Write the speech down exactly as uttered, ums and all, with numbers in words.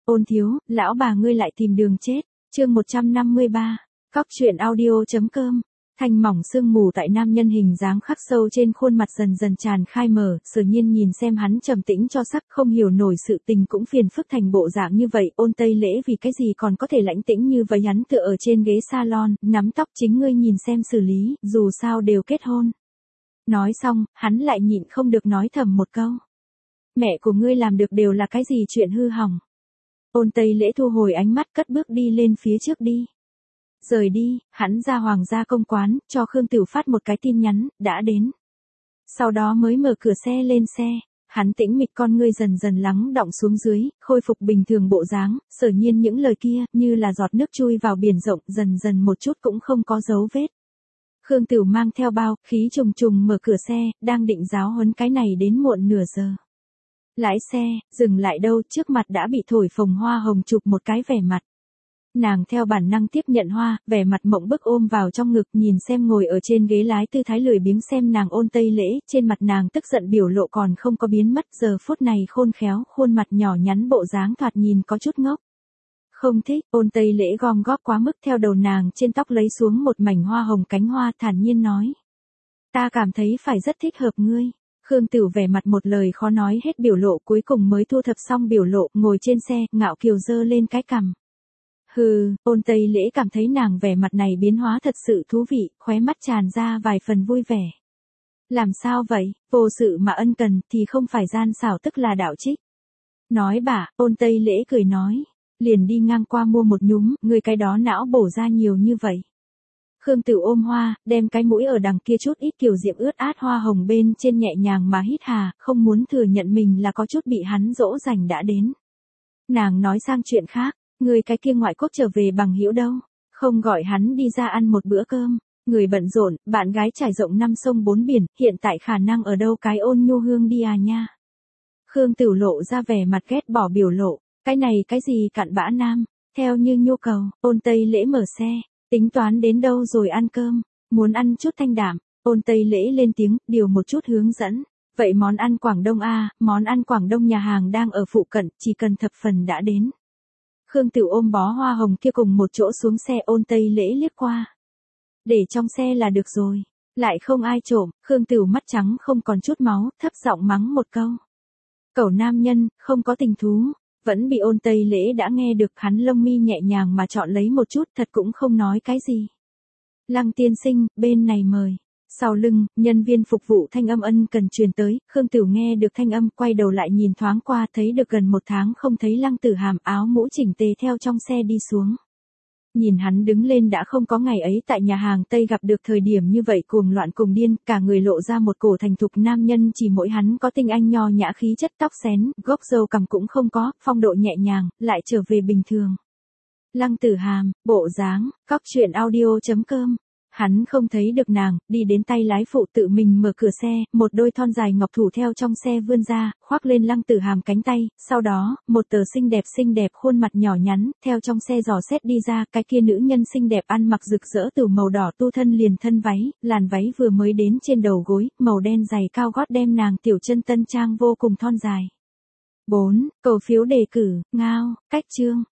Ôn thiếu, lão bà ngươi lại tìm đường chết. Chương một trăm năm mươi ba. Cóc truyện audio.com. Thanh mỏng sương mù tại nam nhân hình dáng khắc sâu trên khuôn mặt dần dần tràn khai mở, Sở Nhiên nhìn xem hắn trầm tĩnh cho sắc, không hiểu nổi sự tình cũng phiền phức thành bộ dạng như vậy. Ôn Tây Lễ vì cái gì còn có thể lãnh tĩnh như vậy, hắn tựa ở trên ghế salon, nắm tóc, chính ngươi nhìn xem xử lý, dù sao đều kết hôn. Nói xong, hắn lại nhịn không được nói thầm một câu. Mẹ của ngươi làm được đều là cái gì chuyện hư hỏng. Ôn Tây Lễ thu hồi ánh mắt, cất bước đi lên phía trước đi. Rời đi, hắn ra hoàng gia công quán, cho Khương Tửu phát một cái tin nhắn, đã đến. Sau đó mới mở cửa xe lên xe, hắn tĩnh mịch con ngươi dần dần lắng đọng xuống dưới, khôi phục bình thường bộ dáng. Sở Nhiên những lời kia, như là giọt nước chui vào biển rộng, dần dần một chút cũng không có dấu vết. Khương Tửu mang theo bao, khí trùng trùng mở cửa xe, đang định giáo huấn cái này đến muộn nửa giờ. Lái xe, dừng lại đâu, trước mặt đã bị thổi phồng hoa hồng chụp một cái vẻ mặt. Nàng theo bản năng tiếp nhận hoa, vẻ mặt mộng bức ôm vào trong ngực, nhìn xem ngồi ở trên ghế lái tư thái lười biếng xem nàng Ôn Tây Lễ, trên mặt nàng tức giận biểu lộ còn không có biến mất, giờ phút này khôn khéo, khuôn mặt nhỏ nhắn bộ dáng thoạt nhìn có chút ngốc. Không thích, Ôn Tây Lễ gom góp quá mức theo đầu nàng trên tóc lấy xuống một mảnh hoa hồng cánh hoa, thản nhiên nói. Ta cảm thấy phải rất thích hợp ngươi. Khương Tửu vẻ mặt một lời khó nói hết biểu lộ, cuối cùng mới thu thập xong biểu lộ, ngồi trên xe, ngạo kiều giơ lên cái cằm. Hừ, Ôn Tây Lễ cảm thấy nàng vẻ mặt này biến hóa thật sự thú vị, khóe mắt tràn ra vài phần vui vẻ. Làm sao vậy, vô sự mà ân cần thì không phải gian xảo tức là đạo trích. Nói bả, Ôn Tây Lễ cười nói, liền đi ngang qua mua một nhúm, người cái đó não bổ ra nhiều như vậy. Khương Tửu ôm hoa, đem cái mũi ở đằng kia chút ít kiều diễm ướt át hoa hồng bên trên nhẹ nhàng mà hít hà, không muốn thừa nhận mình là có chút bị hắn dỗ dành đã đến. Nàng nói sang chuyện khác, người cái kia ngoại quốc trở về bằng hữu đâu, không gọi hắn đi ra ăn một bữa cơm, người bận rộn, bạn gái trải rộng năm sông bốn biển, hiện tại khả năng ở đâu cái Ôn Nhu Hương đi à nha. Khương Tửu lộ ra vẻ mặt ghét bỏ biểu lộ, cái này cái gì cặn bã nam, theo như nhu cầu. Ôn Tây Lễ mở xe. Tính toán đến đâu rồi ăn cơm, muốn ăn chút thanh đạm. Ôn Tây Lễ lên tiếng, điều một chút hướng dẫn. Vậy món ăn Quảng Đông a, món ăn Quảng Đông nhà hàng đang ở phụ cận, chỉ cần thập phần đã đến. Khương Tửu ôm bó hoa hồng kia cùng một chỗ xuống xe, Ôn Tây Lễ liếc qua. Để trong xe là được rồi, lại không ai trộm. Khương Tửu mắt trắng không còn chút máu, thấp giọng mắng một câu. Cẩu nam nhân, không có tình thú. Vẫn bị Ôn Tây Lễ đã nghe được, hắn lông mi nhẹ nhàng mà chọn lấy một chút, thật cũng không nói cái gì. Lăng tiên sinh, bên này mời. Sau lưng, nhân viên phục vụ thanh âm ân cần truyền tới, Khương Tửu nghe được thanh âm, quay đầu lại nhìn thoáng qua, thấy được gần một tháng không thấy Lăng Tử Hàm, áo mũ chỉnh tề theo trong xe đi xuống. Nhìn hắn đứng lên đã không có ngày ấy tại nhà hàng Tây gặp được thời điểm như vậy cuồng loạn cùng điên, cả người lộ ra một cổ thành thục nam nhân, chỉ mỗi hắn có tinh anh nho nhã khí chất, tóc xén, gốc râu cằm cũng không có, phong độ nhẹ nhàng, lại trở về bình thường. Lăng Tử Hàm, bộ dáng, cóc truyện audio.com. Hắn không thấy được nàng, đi đến tay lái phụ tự mình mở cửa xe, một đôi thon dài ngọc thủ theo trong xe vươn ra, khoác lên Lăng Tử Hàm cánh tay, sau đó, một tờ xinh đẹp xinh đẹp khuôn mặt nhỏ nhắn, theo trong xe dò xét đi ra, cái kia nữ nhân xinh đẹp ăn mặc rực rỡ từ màu đỏ tu thân liền thân váy, làn váy vừa mới đến trên đầu gối, màu đen dày cao gót đem nàng tiểu chân tân trang vô cùng thon dài. bốn. Cầu phiếu đề cử, ngao, cách chương.